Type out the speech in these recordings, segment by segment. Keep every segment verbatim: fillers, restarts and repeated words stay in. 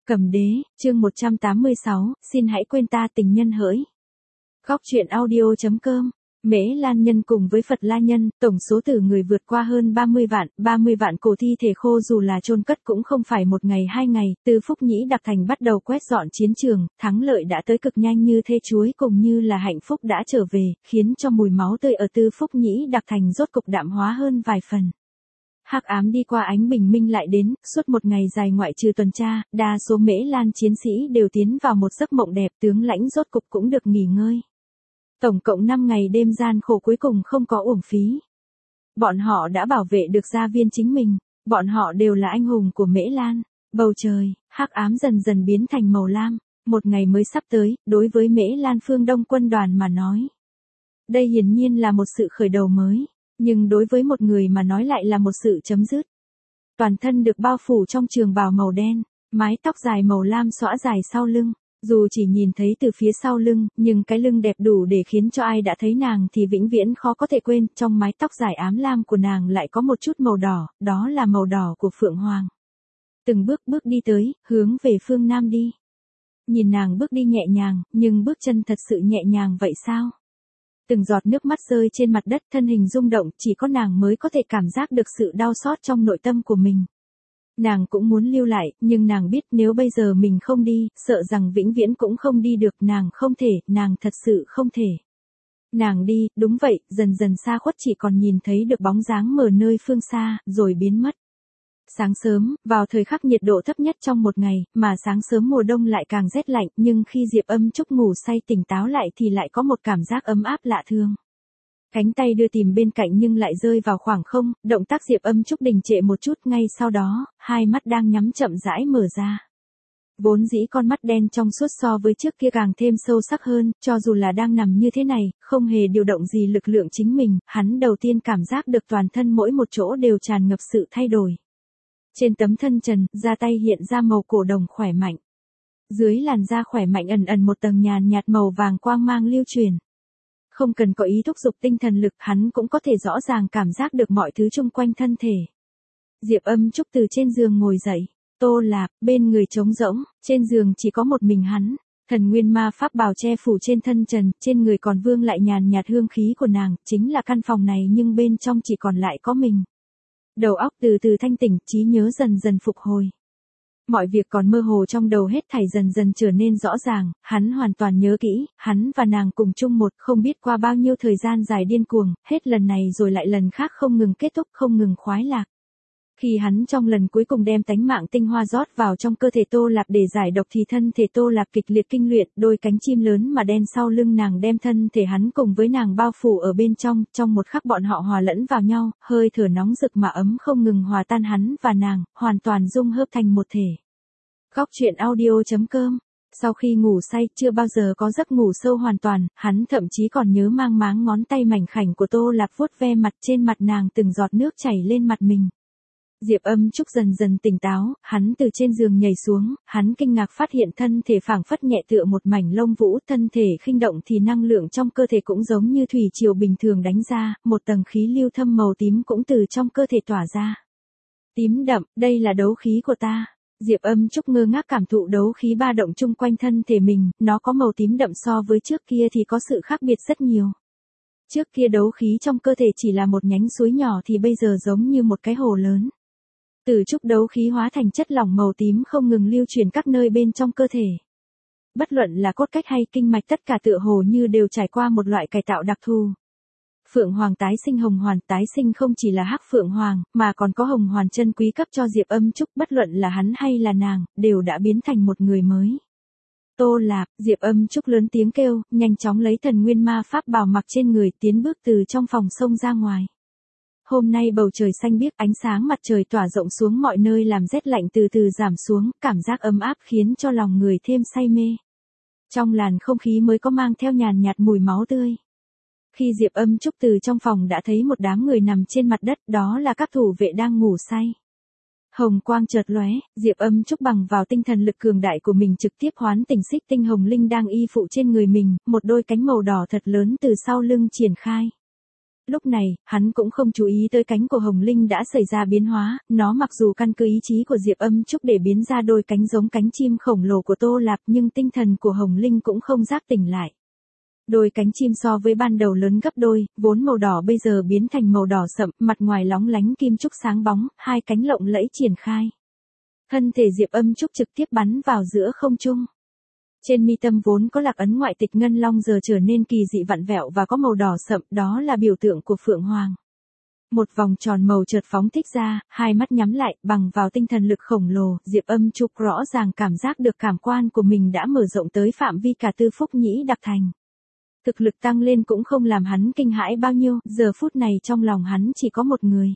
Cầm đế, chương một trăm tám mươi sáu, xin hãy quên ta tình nhân hỡi. Góc truyện audio chấm com. Mễ Lan Nhân cùng với Phật La Nhân, tổng số tử người vượt qua hơn ba mươi vạn, ba mươi vạn cổ thi thể khô dù là chôn cất cũng không phải một ngày hai ngày, từ Phúc Nhĩ Đặc Thành bắt đầu quét dọn chiến trường, thắng lợi đã tới cực nhanh như thê chuối cùng như là hạnh phúc đã trở về, khiến cho mùi máu tươi ở từ Phúc Nhĩ Đặc Thành rốt cục đạm hóa hơn vài phần. Hắc ám đi qua, ánh bình minh lại đến, suốt một ngày dài ngoại trừ tuần tra, đa số Mễ Lan chiến sĩ đều tiến vào một giấc mộng đẹp, tướng lãnh rốt cục cũng được nghỉ ngơi. Tổng cộng năm ngày đêm gian khổ cuối cùng không có uổng phí. Bọn họ đã bảo vệ được gia viên chính mình, bọn họ đều là anh hùng của Mễ Lan. Bầu trời, hắc ám dần dần biến thành màu lam, một ngày mới sắp tới, đối với Mễ Lan phương Đông quân đoàn mà nói. Đây hiển nhiên là một sự khởi đầu mới. Nhưng đối với một người mà nói lại là một sự chấm dứt. Toàn thân được bao phủ trong trường bào màu đen, mái tóc dài màu lam xõa dài sau lưng. Dù chỉ nhìn thấy từ phía sau lưng, nhưng cái lưng đẹp đủ để khiến cho ai đã thấy nàng thì vĩnh viễn khó có thể quên. Trong mái tóc dài ám lam của nàng lại có một chút màu đỏ, đó là màu đỏ của Phượng Hoàng. Từng bước bước đi tới, hướng về phương Nam đi. Nhìn nàng bước đi nhẹ nhàng, nhưng bước chân thật sự nhẹ nhàng vậy sao? Từng giọt nước mắt rơi trên mặt đất, thân hình rung động, chỉ có nàng mới có thể cảm giác được sự đau xót trong nội tâm của mình. Nàng cũng muốn lưu lại, nhưng nàng biết nếu bây giờ mình không đi, sợ rằng vĩnh viễn cũng không đi được, nàng không thể, nàng thật sự không thể. Nàng đi, đúng vậy, dần dần xa khuất, chỉ còn nhìn thấy được bóng dáng mờ nơi phương xa, rồi biến mất. Sáng sớm, vào thời khắc nhiệt độ thấp nhất trong một ngày, mà sáng sớm mùa đông lại càng rét lạnh, nhưng khi Diệp Âm Trúc ngủ say tỉnh táo lại thì lại có một cảm giác ấm áp lạ thường. Cánh tay đưa tìm bên cạnh nhưng lại rơi vào khoảng không, động tác Diệp Âm Trúc đình trệ một chút, ngay sau đó, hai mắt đang nhắm chậm rãi mở ra. Vốn dĩ con mắt đen trong suốt so với trước kia càng thêm sâu sắc hơn, cho dù là đang nằm như thế này, không hề điều động gì lực lượng chính mình, hắn đầu tiên cảm giác được toàn thân mỗi một chỗ đều tràn ngập sự thay đổi. Trên tấm thân trần, da tay hiện ra màu cổ đồng khỏe mạnh. Dưới làn da khỏe mạnh ẩn ẩn một tầng nhàn nhạt màu vàng quang mang lưu truyền. Không cần có ý thúc giục tinh thần lực, hắn cũng có thể rõ ràng cảm giác được mọi thứ chung quanh thân thể. Diệp Âm Trúc từ trên giường ngồi dậy, Tô Lạp, bên người trống rỗng, trên giường chỉ có một mình hắn. Thần nguyên ma pháp bào che phủ trên thân trần, trên người còn vương lại nhàn nhạt hương khí của nàng, chính là căn phòng này nhưng bên trong chỉ còn lại có mình. Đầu óc từ từ thanh tỉnh, trí nhớ dần dần phục hồi. Mọi việc còn mơ hồ trong đầu hết thảy dần dần trở nên rõ ràng, hắn hoàn toàn nhớ kỹ, hắn và nàng cùng chung một, không biết qua bao nhiêu thời gian dài điên cuồng, hết lần này rồi lại lần khác không ngừng kết thúc, không ngừng khoái lạc. Khi hắn trong lần cuối cùng đem tánh mạng tinh hoa rót vào trong cơ thể Tô Lạp để giải độc thì thân thể Tô Lạp kịch liệt kinh luyện, đôi cánh chim lớn mà đen sau lưng nàng đem thân thể hắn cùng với nàng bao phủ ở bên trong, trong một khắc bọn họ hòa lẫn vào nhau, hơi thở nóng rực mà ấm không ngừng hòa tan hắn và nàng, hoàn toàn dung hợp thành một thể. Góc truyện audio chấm com. Sau khi ngủ say, chưa bao giờ có giấc ngủ sâu hoàn toàn, hắn thậm chí còn nhớ mang máng ngón tay mảnh khảnh của Tô Lạp vuốt ve mặt, trên mặt nàng từng giọt nước chảy lên mặt mình. Diệp Âm Trúc dần dần tỉnh táo, hắn từ trên giường nhảy xuống, hắn kinh ngạc phát hiện thân thể phảng phất nhẹ tựa một mảnh lông vũ, thân thể khinh động thì năng lượng trong cơ thể cũng giống như thủy triều bình thường đánh ra, một tầng khí lưu thâm màu tím cũng từ trong cơ thể tỏa ra. Tím đậm, đây là đấu khí của ta. Diệp Âm Trúc ngơ ngác cảm thụ đấu khí ba động chung quanh thân thể mình, nó có màu tím đậm, so với trước kia thì có sự khác biệt rất nhiều. Trước kia đấu khí trong cơ thể chỉ là một nhánh suối nhỏ thì bây giờ giống như một cái hồ lớn. Từ trúc đấu khí hóa thành chất lỏng màu tím không ngừng lưu truyền các nơi bên trong cơ thể. Bất luận là cốt cách hay kinh mạch, tất cả tựa hồ như đều trải qua một loại cải tạo đặc thù. Phượng Hoàng tái sinh, hồng hoàn tái sinh, không chỉ là hắc Phượng Hoàng, mà còn có hồng hoàn chân quý cấp cho Diệp Âm Trúc, bất luận là hắn hay là nàng, đều đã biến thành một người mới. Tô Lạp, Diệp Âm Trúc lớn tiếng kêu, nhanh chóng lấy thần nguyên ma pháp bào mặc trên người, tiến bước từ trong phòng xông ra ngoài. Hôm nay bầu trời xanh biếc, ánh sáng mặt trời tỏa rộng xuống mọi nơi làm rét lạnh từ từ giảm xuống, cảm giác ấm áp khiến cho lòng người thêm say mê. Trong làn không khí mới có mang theo nhàn nhạt mùi máu tươi. Khi Diệp Âm Trúc từ trong phòng đã thấy một đám người nằm trên mặt đất, đó là các thủ vệ đang ngủ say. Hồng quang chợt lóe, Diệp Âm Trúc bằng vào tinh thần lực cường đại của mình trực tiếp hoán tỉnh xích tinh hồng linh đang y phụ trên người mình, một đôi cánh màu đỏ thật lớn từ sau lưng triển khai. Lúc này, hắn cũng không chú ý tới cánh của Hồng Linh đã xảy ra biến hóa, nó mặc dù căn cứ ý chí của Diệp Âm Trúc để biến ra đôi cánh giống cánh chim khổng lồ của Tô Lạp nhưng tinh thần của Hồng Linh cũng không giác tỉnh lại. Đôi cánh chim so với ban đầu lớn gấp đôi, vốn màu đỏ bây giờ biến thành màu đỏ sậm, mặt ngoài lóng lánh kim trúc sáng bóng, hai cánh lộng lẫy triển khai. Thân thể Diệp Âm Trúc trực tiếp bắn vào giữa không trung. Trên mi tâm vốn có lạc ấn ngoại tịch ngân long giờ trở nên kỳ dị vặn vẹo và có màu đỏ sậm, đó là biểu tượng của Phượng Hoàng. Một vòng tròn màu chợt phóng thích ra, hai mắt nhắm lại, bằng vào tinh thần lực khổng lồ, Diệp Âm Trúc rõ ràng cảm giác được cảm quan của mình đã mở rộng tới phạm vi cả Tư Phúc Nhĩ Đặc Thành. Thực lực tăng lên cũng không làm hắn kinh hãi bao nhiêu, giờ phút này trong lòng hắn chỉ có một người.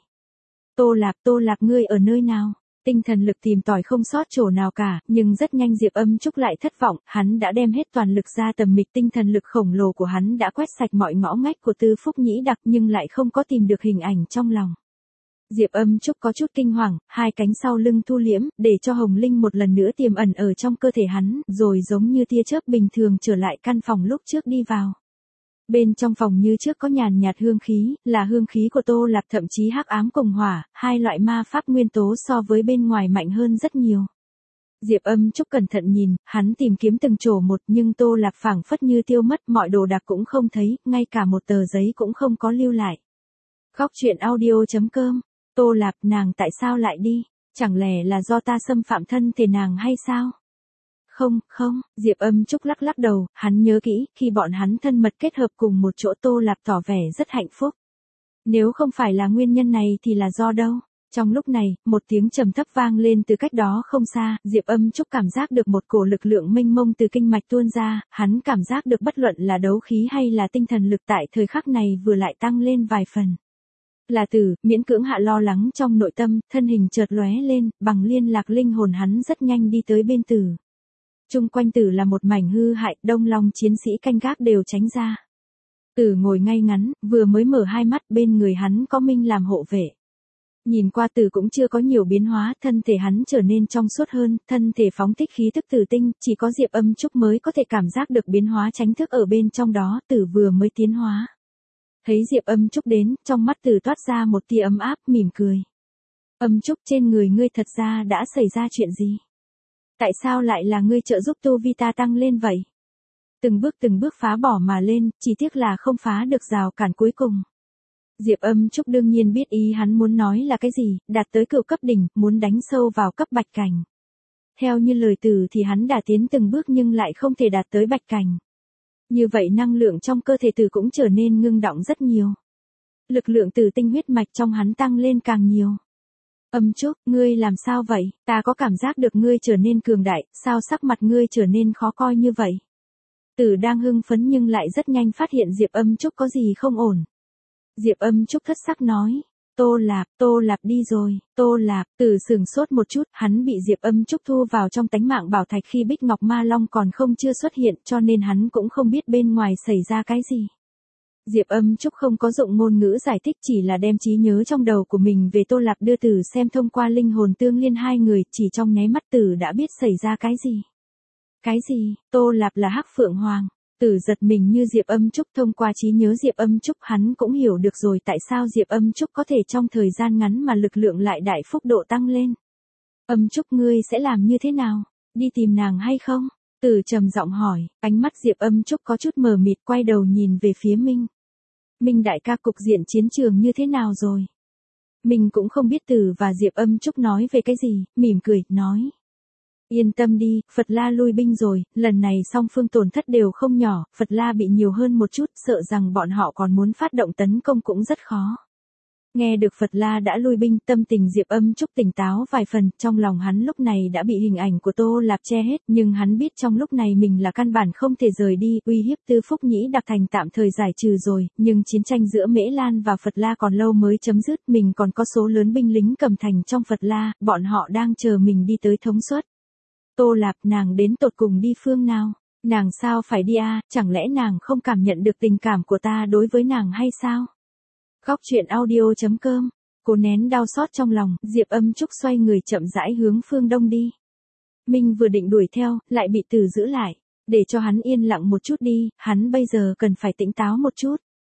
Tô Lạp, Tô Lạp ngươi ở nơi nào? Tinh thần lực tìm tòi không sót chỗ nào cả, nhưng rất nhanh Diệp Âm Trúc lại thất vọng, hắn đã đem hết toàn lực ra tầm mịch, tinh thần lực khổng lồ của hắn đã quét sạch mọi ngõ ngách của Tư Phúc Nhĩ Đặc nhưng lại không có tìm được hình ảnh trong lòng. Diệp Âm Trúc có chút kinh hoàng, hai cánh sau lưng thu liễm, để cho Hồng Linh một lần nữa tiềm ẩn ở trong cơ thể hắn, rồi giống như tia chớp bình thường trở lại căn phòng lúc trước đi vào. Bên trong phòng như trước có nhàn nhạt hương khí, là hương khí của Tô Lạp, thậm chí hắc ám cùng hỏa, hai loại ma pháp nguyên tố so với bên ngoài mạnh hơn rất nhiều. Diệp Âm Trúc cẩn thận nhìn, hắn tìm kiếm từng chỗ một nhưng Tô Lạp phảng phất như tiêu mất, mọi đồ đạc cũng không thấy, ngay cả một tờ giấy cũng không có lưu lại. Góc truyện audio chấm com. Tô Lạp, nàng tại sao lại đi? Chẳng lẽ là do ta xâm phạm thân thể nàng hay sao? Không, không, Diệp Âm Trúc lắc lắc đầu, hắn nhớ kỹ, khi bọn hắn thân mật kết hợp cùng một chỗ Tô Lạp tỏ vẻ rất hạnh phúc. Nếu không phải là nguyên nhân này thì là do đâu? Trong lúc này, một tiếng trầm thấp vang lên từ cách đó không xa, Diệp Âm Trúc cảm giác được một cổ lực lượng mênh mông từ kinh mạch tuôn ra, hắn cảm giác được bất luận là đấu khí hay là tinh thần lực tại thời khắc này vừa lại tăng lên vài phần. Là Tử, miễn cưỡng hạ lo lắng trong nội tâm, thân hình chợt lóe lên, bằng liên lạc linh hồn hắn rất nhanh đi tới bên Tử. Chung quanh Tử là một mảnh hư hại, Đông Long chiến sĩ canh gác đều tránh ra. Tử ngồi ngay ngắn, vừa mới mở hai mắt, bên người hắn có Minh làm hộ vệ. Nhìn qua Tử cũng chưa có nhiều biến hóa, thân thể hắn trở nên trong suốt hơn, thân thể phóng thích khí tức tử tinh, chỉ có Diệp Âm Trúc mới có thể cảm giác được biến hóa tránh thức ở bên trong đó, Tử vừa mới tiến hóa. Thấy Diệp Âm Trúc đến, trong mắt Tử toát ra một tia ấm áp, mỉm cười. Âm Trúc, trên người ngươi thật ra đã xảy ra chuyện gì? Tại sao lại là ngươi trợ giúp tu vi ta tăng lên vậy? Từng bước từng bước phá bỏ mà lên, chỉ tiếc là không phá được rào cản cuối cùng. Diệp Âm Trúc đương nhiên biết ý hắn muốn nói là cái gì, đạt tới cửu cấp đỉnh, muốn đánh sâu vào cấp bạch cảnh. Theo như lời Tử thì hắn đã tiến từng bước nhưng lại không thể đạt tới bạch cảnh. Như vậy năng lượng trong cơ thể Tử cũng trở nên ngưng đọng rất nhiều. Lực lượng tử tinh huyết mạch trong hắn tăng lên càng nhiều. Âm Trúc, ngươi làm sao vậy? Ta có cảm giác được ngươi trở nên cường đại, sao sắc mặt ngươi trở nên khó coi như vậy? Tử đang hưng phấn nhưng lại rất nhanh phát hiện Diệp Âm Trúc có gì không ổn. Diệp Âm Trúc thất sắc nói, Tô Lạp, Tô Lạp đi rồi, Tô Lạp, Tử sừng sốt một chút, hắn bị Diệp Âm Trúc thu vào trong tánh mạng bảo thạch khi Bích Ngọc Ma Long còn không chưa xuất hiện cho nên hắn cũng không biết bên ngoài xảy ra cái gì. Diệp Âm Trúc không có dụng ngôn ngữ giải thích, chỉ là đem trí nhớ trong đầu của mình về Tô Lạp đưa Tử xem thông qua linh hồn tương liên hai người, chỉ trong nháy mắt Tử đã biết xảy ra cái gì. Cái gì? Tô Lạp là Hắc Phượng Hoàng. Tử giật mình như Diệp Âm Trúc thông qua trí nhớ Diệp Âm Trúc hắn cũng hiểu được rồi tại sao Diệp Âm Trúc có thể trong thời gian ngắn mà lực lượng lại đại phúc độ tăng lên. Âm Trúc ngươi sẽ làm như thế nào? Đi tìm nàng hay không? Tử trầm giọng hỏi, ánh mắt Diệp Âm Trúc có chút mờ mịt quay đầu nhìn về phía Minh. Minh đại ca, cục diện chiến trường như thế nào rồi? Minh cũng không biết Tử và Diệp Âm Trúc nói về cái gì, mỉm cười, nói. Yên tâm đi, Phật La lui binh rồi, lần này song phương tổn thất đều không nhỏ, Phật La bị nhiều hơn một chút, sợ rằng bọn họ còn muốn phát động tấn công cũng rất khó. Nghe được Phật La đã lui binh, tâm tình Diệp Âm Trúc tỉnh táo vài phần, trong lòng hắn lúc này đã bị hình ảnh của Tô Lạp che hết, nhưng hắn biết trong lúc này mình là căn bản không thể rời đi, uy hiếp Tư Phúc Nhĩ Đặc Thành tạm thời giải trừ rồi, nhưng chiến tranh giữa Mễ Lan và Phật La còn lâu mới chấm dứt, mình còn có số lớn binh lính cầm thành trong Phật La, bọn họ đang chờ mình đi tới thống suất. Tô Lạp, nàng đến tột cùng đi phương nào? Nàng sao phải đi à, chẳng lẽ nàng không cảm nhận được tình cảm của ta đối với nàng hay sao? Góc truyện audio chấm com. Cố nén đau xót trong lòng, Diệp Âm Trúc xoay người chậm rãi hướng phương đông đi. Minh vừa định đuổi theo, lại bị Tử giữ lại. Để cho hắn yên lặng một chút đi, hắn bây giờ cần phải tỉnh táo một chút.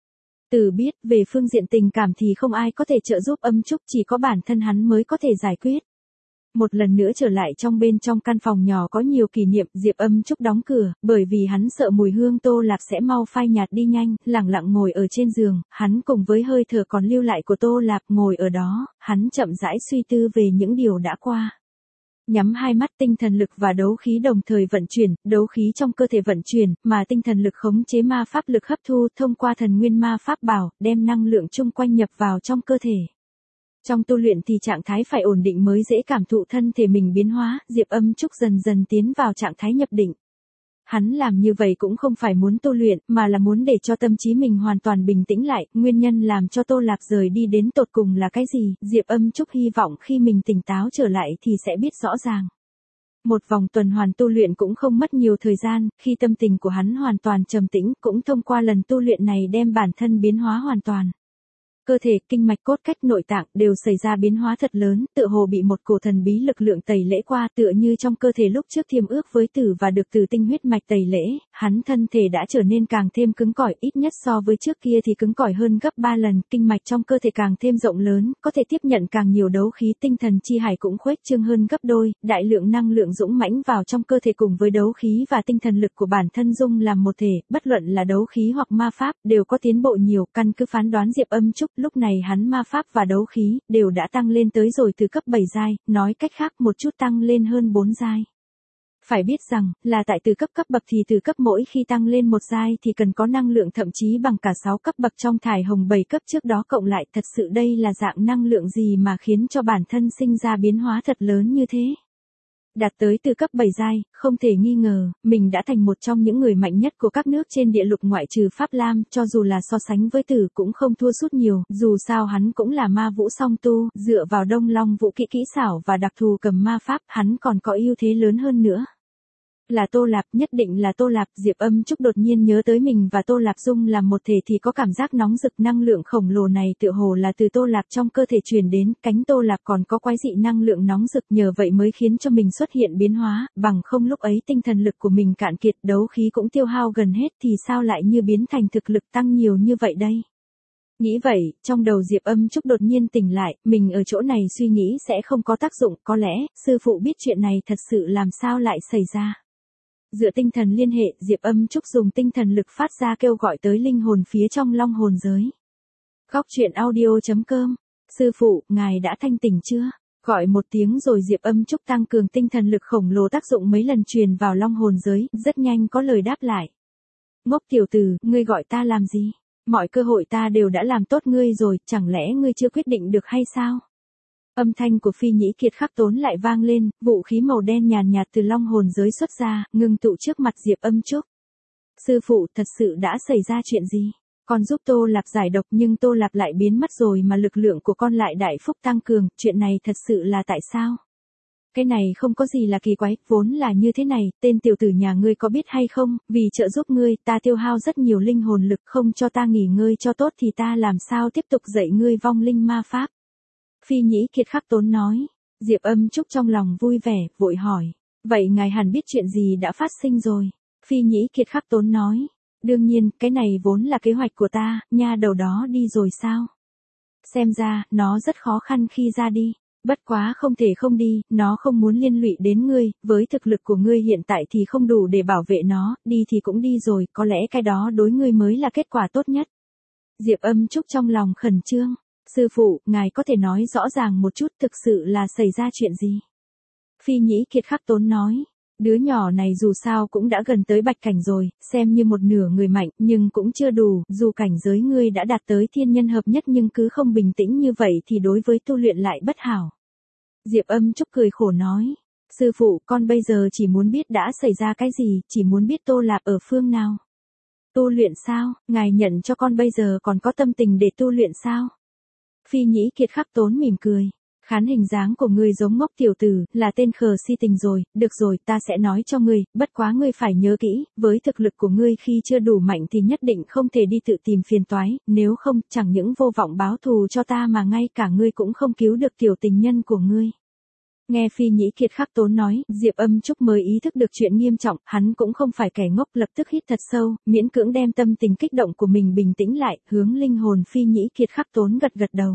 Từ biết, về phương diện tình cảm thì không ai có thể trợ giúp Âm Trúc, chỉ có bản thân hắn mới có thể giải quyết. Một lần nữa trở lại trong bên trong căn phòng nhỏ có nhiều kỷ niệm, Diệp Âm Trúc đóng cửa, bởi vì hắn sợ mùi hương Tô Lạp sẽ mau phai nhạt đi nhanh, lặng lặng ngồi ở trên giường, hắn cùng với hơi thở còn lưu lại của Tô Lạp ngồi ở đó, hắn chậm rãi suy tư về những điều đã qua. Nhắm hai mắt, tinh thần lực và đấu khí đồng thời vận chuyển, đấu khí trong cơ thể vận chuyển, mà tinh thần lực khống chế ma pháp lực hấp thu thông qua thần nguyên ma pháp bảo, đem năng lượng chung quanh nhập vào trong cơ thể. Trong tu luyện thì trạng thái phải ổn định mới dễ cảm thụ thân thể mình biến hóa, Diệp Âm Trúc dần dần tiến vào trạng thái nhập định. Hắn làm như vậy cũng không phải muốn tu luyện, mà là muốn để cho tâm trí mình hoàn toàn bình tĩnh lại, nguyên nhân làm cho Tô Lạp rời đi đến tột cùng là cái gì, Diệp Âm Trúc hy vọng khi mình tỉnh táo trở lại thì sẽ biết rõ ràng. Một vòng tuần hoàn tu luyện cũng không mất nhiều thời gian, khi tâm tình của hắn hoàn toàn trầm tĩnh, cũng thông qua lần tu luyện này đem bản thân biến hóa hoàn toàn. Cơ thể, kinh mạch, cốt cách, nội tạng đều xảy ra biến hóa thật lớn, tựa hồ bị một cổ thần bí lực lượng tẩy lễ qua, tựa như trong cơ thể lúc trước thiêm ước với tử và được từ tinh huyết mạch tẩy lễ, hắn thân thể đã trở nên càng thêm cứng cỏi, ít nhất so với trước kia thì cứng cỏi hơn gấp ba lần, kinh mạch trong cơ thể càng thêm rộng lớn, có thể tiếp nhận càng nhiều đấu khí, tinh thần chi hải cũng khuếch trương hơn gấp đôi, đại lượng năng lượng dũng mãnh vào trong cơ thể cùng với đấu khí và tinh thần lực của bản thân dung làm một thể, bất luận là đấu khí hoặc ma pháp, đều có tiến bộ nhiều, căn cứ phán đoán Diệp Âm Trúc, lúc này hắn ma pháp và đấu khí đều đã tăng lên tới rồi từ cấp bảy giai, nói cách khác một chút tăng lên hơn bốn giai. Phải biết rằng, là tại từ cấp cấp bậc thì từ cấp mỗi khi tăng lên một giai thì cần có năng lượng thậm chí bằng cả sáu cấp bậc trong thải hồng bảy cấp trước đó cộng lại, thật sự đây là dạng năng lượng gì mà khiến cho bản thân sinh ra biến hóa thật lớn như thế. Đạt tới từ cấp bảy giai, không thể nghi ngờ, mình đã thành một trong những người mạnh nhất của các nước trên địa lục ngoại trừ Pháp Lam, cho dù là so sánh với tử cũng không thua sút nhiều, dù sao hắn cũng là ma vũ song tu, dựa vào Đông Long vũ kỹ kỹ xảo và đặc thù cầm ma pháp, hắn còn có ưu thế lớn hơn nữa. Là Tô Lạp, nhất định là Tô Lạp, Diệp Âm Trúc đột nhiên nhớ tới mình và Tô Lạp dung làm một thể thì có cảm giác nóng rực, năng lượng khổng lồ này tựa hồ là từ Tô Lạp trong cơ thể truyền đến, cánh Tô Lạp còn có quái dị năng lượng nóng rực, nhờ vậy mới khiến cho mình xuất hiện biến hóa, bằng không lúc ấy tinh thần lực của mình cạn kiệt, đấu khí cũng tiêu hao gần hết thì sao lại như biến thành thực lực tăng nhiều như vậy đây. Nghĩ vậy, trong đầu Diệp Âm Trúc đột nhiên tỉnh lại, mình ở chỗ này suy nghĩ sẽ không có tác dụng, có lẽ, sư phụ biết chuyện này thật sự làm sao lại xảy ra. Dựa tinh thần liên hệ, Diệp Âm Trúc dùng tinh thần lực phát ra kêu gọi tới linh hồn phía trong long hồn giới. Góc truyện audio chấm com. Sư phụ, ngài đã thanh tỉnh chưa? Gọi một tiếng rồi Diệp Âm Trúc tăng cường tinh thần lực khổng lồ tác dụng mấy lần truyền vào long hồn giới, rất nhanh có lời đáp lại. Ngốc tiểu tử, ngươi gọi ta làm gì? Mọi cơ hội ta đều đã làm tốt ngươi rồi, chẳng lẽ ngươi chưa quyết định được hay sao? Âm thanh của Phi Nhĩ Kiệt Khắc Tốn lại vang lên, vũ khí màu đen nhàn nhạt từ long hồn giới xuất ra, ngưng tụ trước mặt Diệp Âm Trúc. Sư phụ, thật sự đã xảy ra chuyện gì? Con giúp Tô Lạp giải độc nhưng Tô Lạp lại biến mất rồi mà lực lượng của con lại đại phúc tăng cường, chuyện này thật sự là tại sao? Cái này không có gì là kỳ quái, vốn là như thế này, tên tiểu tử nhà ngươi có biết hay không, vì trợ giúp ngươi, ta tiêu hao rất nhiều linh hồn lực, không cho ta nghỉ ngơi cho tốt thì ta làm sao tiếp tục dạy ngươi vong linh ma pháp. Phi Nhĩ Kiệt Khắc Tốn nói. Diệp Âm Trúc trong lòng vui vẻ, vội hỏi. Vậy ngài hẳn biết chuyện gì đã phát sinh rồi. Phi Nhĩ Kiệt Khắc Tốn nói. Đương nhiên, cái này vốn là kế hoạch của ta, nha đầu đó đi rồi sao? Xem ra, nó rất khó khăn khi ra đi. Bất quá không thể không đi, nó không muốn liên lụy đến ngươi, với thực lực của ngươi hiện tại thì không đủ để bảo vệ nó, đi thì cũng đi rồi, có lẽ cái đó đối ngươi mới là kết quả tốt nhất. Diệp Âm Trúc trong lòng khẩn trương. Sư phụ, ngài có thể nói rõ ràng một chút thực sự là xảy ra chuyện gì? Phi Nhĩ Kiệt Khắc Tốn nói, đứa nhỏ này dù sao cũng đã gần tới bạch cảnh rồi, xem như một nửa người mạnh, nhưng cũng chưa đủ, dù cảnh giới ngươi đã đạt tới thiên nhân hợp nhất nhưng cứ không bình tĩnh như vậy thì đối với tu luyện lại bất hảo. Diệp Âm Trúc cười khổ nói, sư phụ, con bây giờ chỉ muốn biết đã xảy ra cái gì, chỉ muốn biết Tô Lạp ở phương nào. Tu luyện sao, ngài nhận cho con bây giờ còn có tâm tình để tu luyện sao? Phi Nhĩ Kiệt Khắc Tốn mỉm cười. Khán hình dáng của ngươi giống ngốc tiểu tử, là tên khờ si tình rồi, được rồi, ta sẽ nói cho ngươi, bất quá ngươi phải nhớ kỹ, với thực lực của ngươi khi chưa đủ mạnh thì nhất định không thể đi tự tìm phiền toái, nếu không, chẳng những vô vọng báo thù cho ta mà ngay cả ngươi cũng không cứu được tiểu tình nhân của ngươi. Nghe Phi Nhĩ Kiệt khắc tốn nói, Diệp Âm Trúc mới ý thức được chuyện nghiêm trọng, hắn cũng không phải kẻ ngốc, lập tức hít thật sâu, miễn cưỡng đem tâm tình kích động của mình bình tĩnh lại, hướng linh hồn Phi Nhĩ Kiệt khắc tốn gật gật đầu.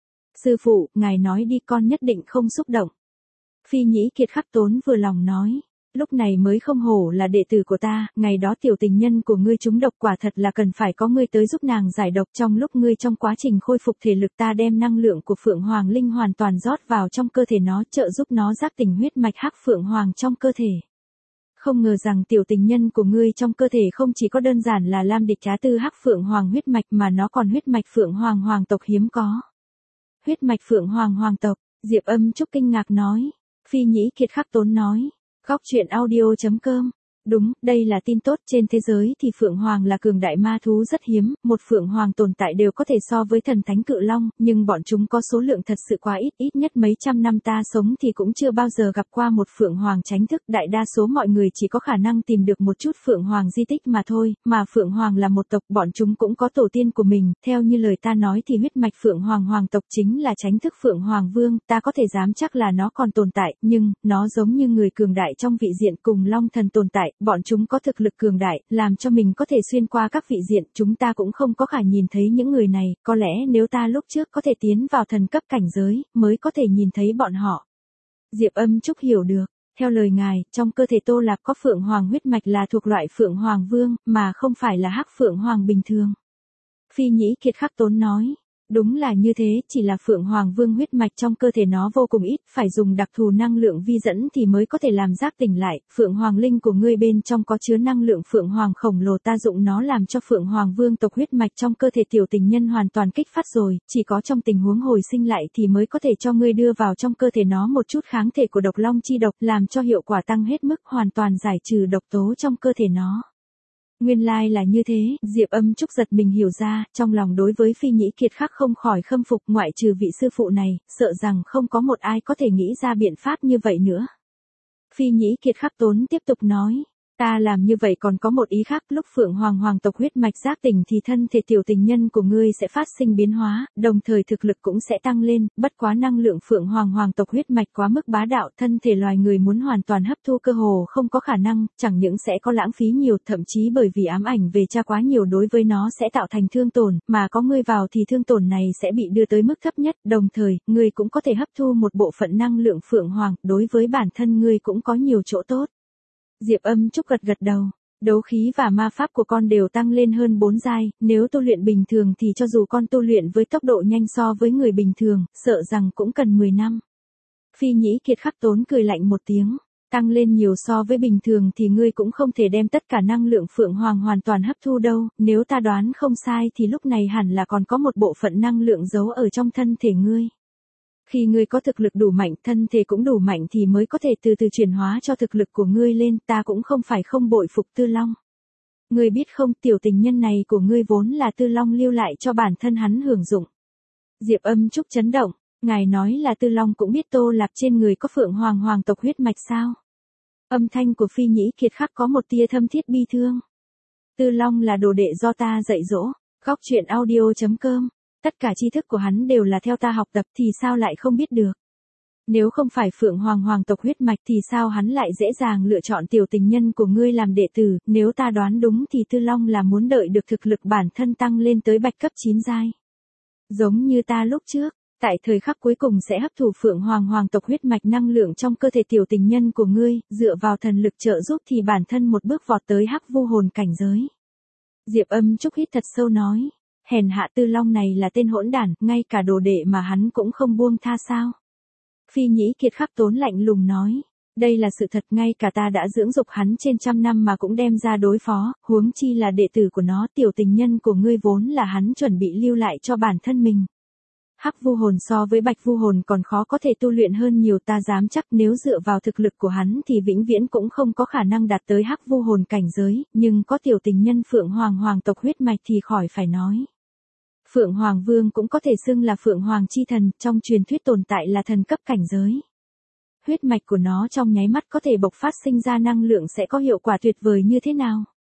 Sư phụ, ngài nói đi, con nhất định không xúc động. Phi Nhĩ Kiệt khắc tốn vừa lòng nói. Lúc này mới không hổ là đệ tử của ta, ngày đó tiểu tình nhân của ngươi trúng độc, quả thật là cần phải có ngươi tới giúp nàng giải độc. Trong lúc ngươi trong quá trình khôi phục thể lực, ta đem năng lượng của Phượng Hoàng Linh hoàn toàn rót vào trong cơ thể nó, trợ giúp nó giác tỉnh huyết mạch hắc Phượng Hoàng trong cơ thể. Không ngờ rằng tiểu tình nhân của ngươi trong cơ thể không chỉ có đơn giản là Lam Địch Trá Tư hắc Phượng Hoàng huyết mạch, mà nó còn huyết mạch Phượng Hoàng hoàng tộc hiếm có. Huyết mạch Phượng Hoàng hoàng tộc, Diệp Âm Trúc kinh ngạc nói. Phi Nhĩ Kiệt khắc tốn nói. Góc truyện audio chấm com. Đúng, đây là tin tốt, trên thế giới thì Phượng Hoàng là cường đại ma thú rất hiếm, một Phượng Hoàng tồn tại đều có thể so với thần thánh cự long, nhưng bọn chúng có số lượng thật sự quá ít, ít nhất mấy trăm năm ta sống thì cũng chưa bao giờ gặp qua một Phượng Hoàng tránh thức, đại đa số mọi người chỉ có khả năng tìm được một chút Phượng Hoàng di tích mà thôi, mà Phượng Hoàng là một tộc, bọn chúng cũng có tổ tiên của mình, theo như lời ta nói thì huyết mạch Phượng Hoàng hoàng tộc chính là tránh thức Phượng Hoàng Vương, ta có thể dám chắc là nó còn tồn tại, nhưng, nó giống như người cường đại trong vị diện cùng Long Thần tồn tại, bọn chúng có thực lực cường đại, làm cho mình có thể xuyên qua các vị diện, chúng ta cũng không có khả nhìn thấy những người này, có lẽ nếu ta lúc trước có thể tiến vào thần cấp cảnh giới, mới có thể nhìn thấy bọn họ. Diệp Âm Trúc hiểu được, theo lời ngài, trong cơ thể Tô Lạc có Phượng Hoàng huyết mạch là thuộc loại Phượng Hoàng Vương, mà không phải là hắc Phượng Hoàng bình thường. Phi Nhĩ Kiệt khắc tốn nói. Đúng là như thế, chỉ là Phượng Hoàng Vương huyết mạch trong cơ thể nó vô cùng ít, phải dùng đặc thù năng lượng vi dẫn thì mới có thể làm giác tỉnh lại. Phượng Hoàng Linh của ngươi bên trong có chứa năng lượng Phượng Hoàng khổng lồ, ta dụng nó làm cho Phượng Hoàng Vương tộc huyết mạch trong cơ thể tiểu tình nhân hoàn toàn kích phát rồi, chỉ có trong tình huống hồi sinh lại thì mới có thể cho ngươi đưa vào trong cơ thể nó một chút kháng thể của độc long chi độc, làm cho hiệu quả tăng hết mức, hoàn toàn giải trừ độc tố trong cơ thể nó. Nguyên lai là như thế, Diệp Âm Trúc giật mình hiểu ra, trong lòng đối với Phi Nhĩ Kiệt khắc không khỏi khâm phục, ngoại trừ vị sư phụ này, sợ rằng không có một ai có thể nghĩ ra biện pháp như vậy nữa. Phi Nhĩ Kiệt khắc tốn tiếp tục nói, ta làm như vậy còn có một ý khác, lúc Phượng Hoàng hoàng tộc huyết mạch giác tỉnh thì thân thể tiểu tình nhân của ngươi sẽ phát sinh biến hóa, đồng thời thực lực cũng sẽ tăng lên, bất quá năng lượng Phượng Hoàng hoàng tộc huyết mạch quá mức bá đạo, thân thể loài người muốn hoàn toàn hấp thu cơ hồ không có khả năng, chẳng những sẽ có lãng phí nhiều, thậm chí bởi vì ám ảnh về cha quá nhiều đối với nó sẽ tạo thành thương tổn, mà có ngươi vào thì thương tổn này sẽ bị đưa tới mức thấp nhất, đồng thời, ngươi cũng có thể hấp thu một bộ phận năng lượng Phượng Hoàng, đối với bản thân ngươi cũng có nhiều chỗ tốt. Diệp Âm Trúc gật gật đầu, đấu khí và ma pháp của con đều tăng lên hơn bốn giai, nếu tu luyện bình thường thì cho dù con tu luyện với tốc độ nhanh so với người bình thường, sợ rằng cũng cần mười năm. Phi Nhĩ Kiệt khắc tốn cười lạnh một tiếng, tăng lên nhiều so với bình thường thì ngươi cũng không thể đem tất cả năng lượng Phượng Hoàng hoàn toàn hấp thu đâu, nếu ta đoán không sai thì lúc này hẳn là còn có một bộ phận năng lượng giấu ở trong thân thể ngươi. Khi ngươi có thực lực đủ mạnh, thân thể cũng đủ mạnh thì mới có thể từ từ chuyển hóa cho thực lực của ngươi lên, ta cũng không phải không bội phục Tư Long. Ngươi biết không, tiểu tình nhân này của ngươi vốn là Tư Long lưu lại cho bản thân hắn hưởng dụng. Diệp Âm Trúc chấn động, ngài nói là Tư Long cũng biết Tô Lạc trên người có Phượng Hoàng hoàng tộc huyết mạch sao? Âm thanh của Phi Nhĩ Kiệt khắc có một tia thâm thiết bi thương. Tư Long là đồ đệ do ta dạy dỗ, góc truyện audio chấm com. Tất cả tri thức của hắn đều là theo ta học tập thì sao lại không biết được. Nếu không phải Phượng Hoàng hoàng tộc huyết mạch thì sao hắn lại dễ dàng lựa chọn tiểu tình nhân của ngươi làm đệ tử, nếu ta đoán đúng thì Tư Long là muốn đợi được thực lực bản thân tăng lên tới bạch cấp chín giai. Giống như ta lúc trước, tại thời khắc cuối cùng sẽ hấp thụ Phượng Hoàng hoàng tộc huyết mạch năng lượng trong cơ thể tiểu tình nhân của ngươi, dựa vào thần lực trợ giúp thì bản thân một bước vọt tới hắc vu hồn cảnh giới. Diệp Âm Trúc hít thật sâu nói. Hèn hạ Tư Long này là tên hỗn đản, ngay cả đồ đệ mà hắn cũng không buông tha sao. Phi Nhĩ Kiệt khắc tốn lạnh lùng nói, đây là sự thật, ngay cả ta đã dưỡng dục hắn trên trăm năm mà cũng đem ra đối phó, huống chi là đệ tử của nó, tiểu tình nhân của ngươi vốn là hắn chuẩn bị lưu lại cho bản thân mình. Hắc vu hồn so với bạch vu hồn còn khó có thể tu luyện hơn nhiều, ta dám chắc nếu dựa vào thực lực của hắn thì vĩnh viễn cũng không có khả năng đạt tới hắc vu hồn cảnh giới, nhưng có tiểu tình nhân Phượng Hoàng hoàng tộc huyết mạch thì khỏi phải nói. Phượng Hoàng Vương cũng có thể xưng là Phượng Hoàng chi thần, trong truyền thuyết tồn tại là thần cấp cảnh giới. Huyết mạch của nó trong nháy mắt có thể bộc phát sinh ra năng lượng sẽ có hiệu quả tuyệt vời như thế nào?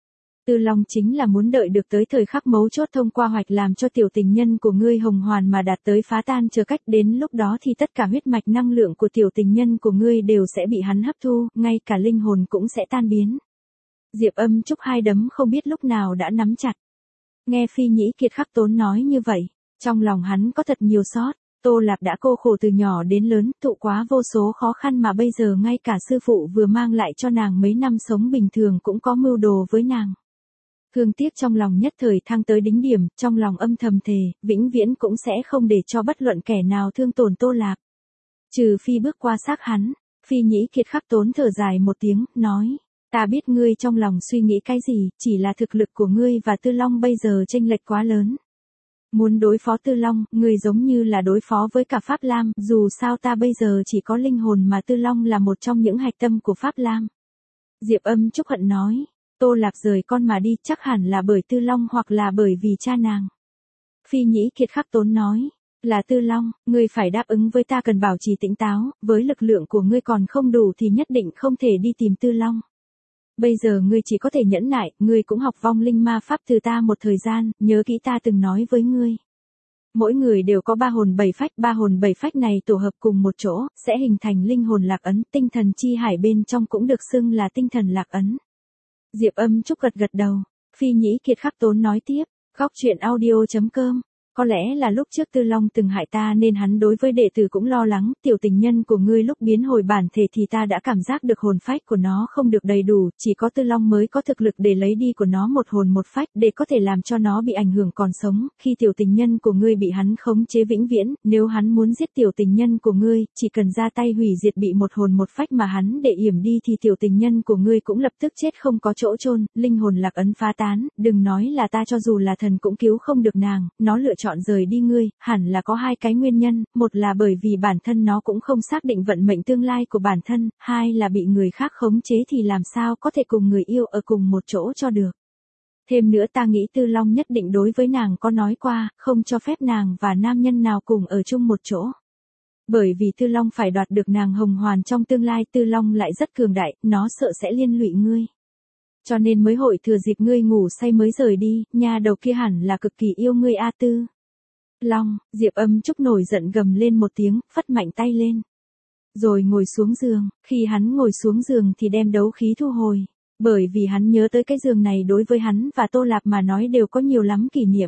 Tư Long chính là muốn đợi được tới thời khắc mấu chốt thông qua hoạch làm cho tiểu tình nhân của ngươi hồng hoàn mà đạt tới phá tan chờ cách, đến lúc đó thì tất cả huyết mạch năng lượng của tiểu tình nhân của ngươi đều sẽ bị hắn hấp thu, ngay cả linh hồn cũng sẽ tan biến. Diệp Âm Trúc hai đấm không biết lúc nào đã nắm chặt. Nghe Phi Nhĩ Kiệt Khắc Tốn nói như vậy, trong lòng hắn có thật nhiều xót. Tô Lạp đã cô khổ từ nhỏ đến lớn, thụ quá vô số khó khăn mà bây giờ ngay cả sư phụ vừa mang lại cho nàng mấy năm sống bình thường cũng có mưu đồ với nàng. Thương tiếc trong lòng nhất thời thăng tới đỉnh điểm, trong lòng âm thầm thề, vĩnh viễn cũng sẽ không để cho bất luận kẻ nào thương tổn Tô Lạp. Trừ phi bước qua xác hắn. Phi Nhĩ Kiệt Khắc Tốn thở dài một tiếng, nói, ta biết ngươi trong lòng suy nghĩ cái gì, chỉ là thực lực của ngươi và Tư Long bây giờ chênh lệch quá lớn. Muốn đối phó Tư Long, ngươi giống như là đối phó với cả Pháp Lam, dù sao ta bây giờ chỉ có linh hồn mà Tư Long là một trong những hạch tâm của Pháp Lam. Diệp Âm Trúc hận nói, Tô Lạp rời con mà đi chắc hẳn là bởi Tư Long hoặc là bởi vì cha nàng. Phi Nhĩ Kiệt Khắc Tốn nói, là Tư Long, ngươi phải đáp ứng với ta cần bảo trì tỉnh táo, với lực lượng của ngươi còn không đủ thì nhất định không thể đi tìm Tư Long. Bây giờ ngươi chỉ có thể nhẫn nại, ngươi cũng học vong linh ma pháp từ ta một thời gian, nhớ kỹ ta từng nói với ngươi. Mỗi người đều có ba hồn bảy phách, ba hồn bảy phách này tổ hợp cùng một chỗ, sẽ hình thành linh hồn lạc ấn, tinh thần chi hải bên trong cũng được xưng là tinh thần lạc ấn. Diệp Âm Trúc gật gật đầu. Phi Nhĩ Kiệt Khắc Tốn nói tiếp, góc truyện audio chấm com. Có lẽ là lúc trước Tư Long từng hại ta nên hắn đối với đệ tử cũng lo lắng, tiểu tình nhân của ngươi lúc biến hồi bản thể thì ta đã cảm giác được hồn phách của nó không được đầy đủ, chỉ có Tư Long mới có thực lực để lấy đi của nó một hồn một phách để có thể làm cho nó bị ảnh hưởng còn sống, khi tiểu tình nhân của ngươi bị hắn khống chế vĩnh viễn, nếu hắn muốn giết tiểu tình nhân của ngươi, chỉ cần ra tay hủy diệt bị một hồn một phách mà hắn để yểm đi thì tiểu tình nhân của ngươi cũng lập tức chết không có chỗ chôn, linh hồn lạc ấn phá tán, đừng nói là ta cho dù là thần cũng cứu không được nàng, nó lựa chọn rời đi ngươi, hẳn là có hai cái nguyên nhân, một là bởi vì bản thân nó cũng không xác định vận mệnh tương lai của bản thân, hai là bị người khác khống chế thì làm sao có thể cùng người yêu ở cùng một chỗ cho được. Thêm nữa ta nghĩ Tư Long nhất định đối với nàng có nói qua, không cho phép nàng và nam nhân nào cùng ở chung một chỗ. Bởi vì Tư Long phải đoạt được nàng hồng hoàn trong tương lai, Tư Long lại rất cường đại, nó sợ sẽ liên lụy ngươi. Cho nên mới hội thừa dịp ngươi ngủ say mới rời đi, nha đầu kia hẳn là cực kỳ yêu ngươi a Tư Long. Diệp Âm Trúc nổi giận gầm lên một tiếng, phất mạnh tay lên. Rồi ngồi xuống giường, khi hắn ngồi xuống giường thì đem đấu khí thu hồi. Bởi vì hắn nhớ tới cái giường này đối với hắn và Tô Lạp mà nói đều có nhiều lắm kỷ niệm.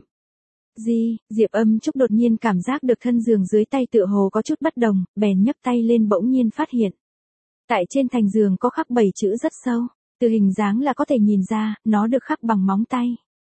Di, Diệp Âm Trúc đột nhiên cảm giác được thân giường dưới tay tựa hồ có chút bất đồng, bèn nhấc tay lên bỗng nhiên phát hiện. Tại trên thành giường có khắc bảy chữ rất sâu, từ hình dáng là có thể nhìn ra, nó được khắc bằng móng tay.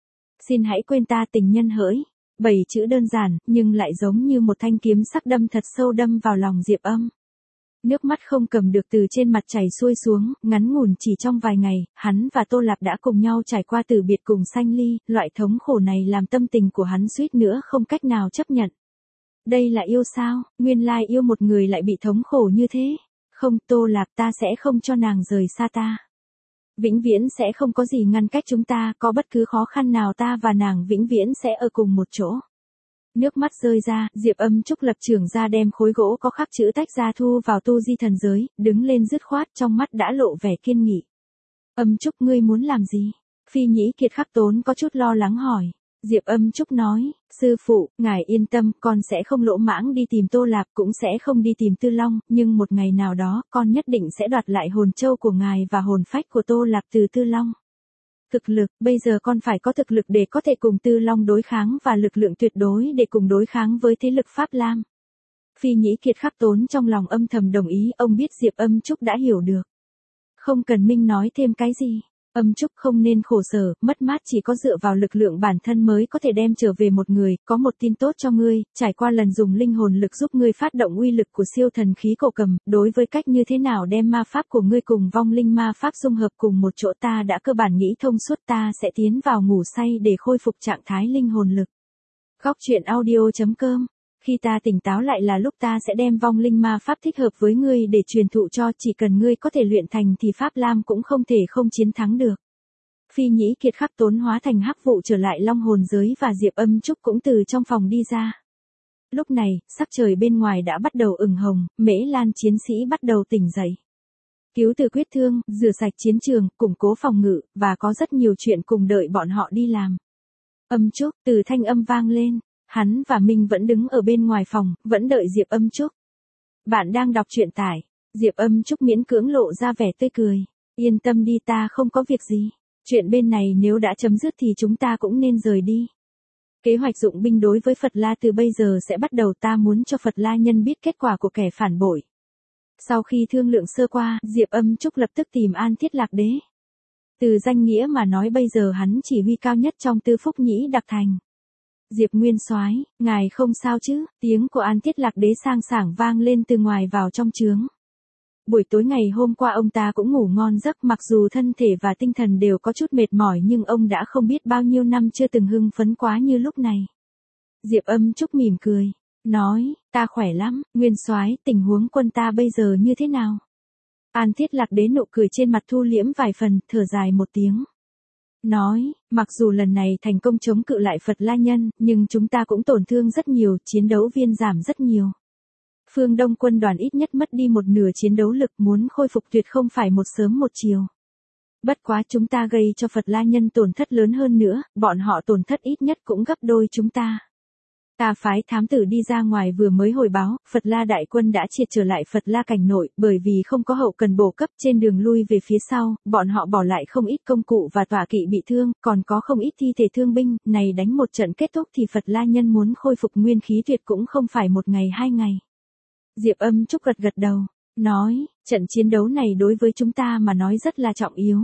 Xin hãy quên ta tình nhân hỡi. Bảy chữ đơn giản, nhưng lại giống như một thanh kiếm sắc đâm thật sâu đâm vào lòng Diệp Âm. Nước mắt không cầm được từ trên mặt chảy xuôi xuống, ngắn ngủn chỉ trong vài ngày, hắn và Tô Lạp đã cùng nhau trải qua từ biệt cùng sanh ly, loại thống khổ này làm tâm tình của hắn suýt nữa không cách nào chấp nhận. Đây là yêu sao, nguyên lai yêu một người lại bị thống khổ như thế. Không, Tô Lạp, ta sẽ không cho nàng rời xa ta. Vĩnh viễn sẽ không có gì ngăn cách chúng ta, có bất cứ khó khăn nào ta và nàng vĩnh viễn sẽ ở cùng một chỗ. Nước mắt rơi ra, Diệp Âm Trúc lập trường ra đem khối gỗ có khắc chữ tách ra thu vào tu di thần giới, đứng lên dứt khoát trong mắt đã lộ vẻ kiên nghị. Âm Trúc ngươi muốn làm gì? Phi Nhĩ Kiệt Khắc Tốn có chút lo lắng hỏi. Diệp Âm Trúc nói, sư phụ, ngài yên tâm, con sẽ không lỗ mãng đi tìm Tô Lạp, cũng sẽ không đi tìm Tư Long, nhưng một ngày nào đó, con nhất định sẽ đoạt lại hồn châu của ngài và hồn phách của Tô Lạp từ Tư Long. Thực lực, bây giờ con phải có thực lực để có thể cùng Tư Long đối kháng và lực lượng tuyệt đối để cùng đối kháng với thế lực Pháp Lam. Phi Nhĩ Kiệt Khắc Tốn trong lòng âm thầm đồng ý, ông biết Diệp Âm Trúc đã hiểu được. Không cần Minh nói thêm cái gì. Âm Trúc không nên khổ sở, mất mát chỉ có dựa vào lực lượng bản thân mới có thể đem trở về một người, có một tin tốt cho ngươi, trải qua lần dùng linh hồn lực giúp ngươi phát động uy lực của siêu thần khí cổ cầm, đối với cách như thế nào đem ma pháp của ngươi cùng vong linh ma pháp dung hợp cùng một chỗ ta đã cơ bản nghĩ thông suốt, ta sẽ tiến vào ngủ say để khôi phục trạng thái linh hồn lực. Góc truyện audio chấm com. Khi ta tỉnh táo lại là lúc ta sẽ đem vong linh ma pháp thích hợp với ngươi để truyền thụ cho, chỉ cần ngươi có thể luyện thành thì Pháp Lam cũng không thể không chiến thắng được. Phi Nhĩ Kiệt Khắc Tốn hóa thành hắc vụ trở lại long hồn giới và Diệp Âm Trúc cũng từ trong phòng đi ra. Lúc này, sắc trời bên ngoài đã bắt đầu ửng hồng, Mễ Lan chiến sĩ bắt đầu tỉnh dậy. cứu từ quyết thương, rửa sạch chiến trường, củng cố phòng ngự, và có rất nhiều chuyện cùng đợi bọn họ đi làm. Âm Trúc, từ thanh âm vang lên, hắn và Minh vẫn đứng ở bên ngoài phòng, vẫn đợi Diệp Âm Trúc. Bạn đang đọc truyện tải. Diệp Âm Trúc miễn cưỡng lộ ra vẻ tươi cười. Yên tâm đi, ta không có việc gì. Chuyện bên này nếu đã chấm dứt thì chúng ta cũng nên rời đi. Kế hoạch dụng binh đối với Phật La từ bây giờ sẽ bắt đầu, ta muốn cho Phật La nhân biết kết quả của kẻ phản bội. Sau khi thương lượng sơ qua, Diệp Âm Trúc lập tức tìm An Thiết Lạc Đế. Từ danh nghĩa mà nói bây giờ hắn chỉ huy cao nhất trong Tư Phúc Nhĩ Đặc Thành. Diệp Nguyên Soái, ngài không sao chứ? Tiếng của An Thiết Lạc Đế sang sảng vang lên từ ngoài vào trong trướng. Buổi tối ngày hôm qua ông ta cũng ngủ ngon giấc, mặc dù thân thể và tinh thần đều có chút mệt mỏi nhưng ông đã không biết bao nhiêu năm chưa từng hưng phấn quá như lúc này. Diệp Âm Trúc mỉm cười, nói, ta khỏe lắm, Nguyên Soái, tình huống quân ta bây giờ như thế nào? An Thiết Lạc Đế nụ cười trên mặt thu liễm vài phần, thở dài một tiếng. Nói, mặc dù lần này thành công chống cự lại Phật La nhân, nhưng chúng ta cũng tổn thương rất nhiều, chiến đấu viên giảm rất nhiều. Phương Đông quân đoàn ít nhất mất đi một nửa chiến đấu lực, muốn khôi phục tuyệt không phải một sớm một chiều. Bất quá chúng ta gây cho Phật La nhân tổn thất lớn hơn nữa, bọn họ tổn thất ít nhất cũng gấp đôi chúng ta. Ta phái thám tử đi ra ngoài vừa mới hồi báo, Phật La đại quân đã triệt trở lại Phật La cảnh nội, bởi vì không có hậu cần bổ cấp trên đường lui về phía sau, bọn họ bỏ lại không ít công cụ và tọa kỵ bị thương, còn có không ít thi thể thương binh, này đánh một trận kết thúc thì Phật La nhân muốn khôi phục nguyên khí tuyệt cũng không phải một ngày hai ngày. Diệp Âm Trúc gật gật đầu, nói, trận chiến đấu này đối với chúng ta mà nói rất là trọng yếu.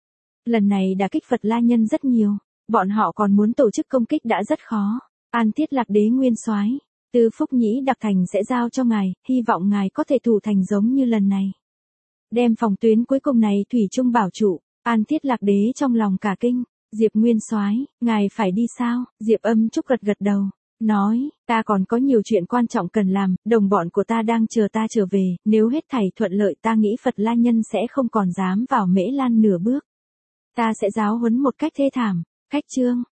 Lần này đả kích Phật La nhân rất nhiều, bọn họ còn muốn tổ chức công kích đã rất khó. An Thiết Lạc Đế Nguyên Soái, Tư Phúc Nhĩ Đặc Thành sẽ giao cho ngài, hy vọng ngài có thể thủ thành giống như lần này. Đem phòng tuyến cuối cùng này thủy chung bảo trụ. An Thiết Lạc Đế trong lòng cả kinh, Diệp Nguyên Soái, ngài phải đi sao? Diệp Âm Trúc gật gật đầu, nói, ta còn có nhiều chuyện quan trọng cần làm, đồng bọn của ta đang chờ ta trở về, nếu hết thảy thuận lợi ta nghĩ Phật La nhân sẽ không còn dám vào Mễ Lan nửa bước. Ta sẽ giáo huấn một cách thê thảm. Khách chương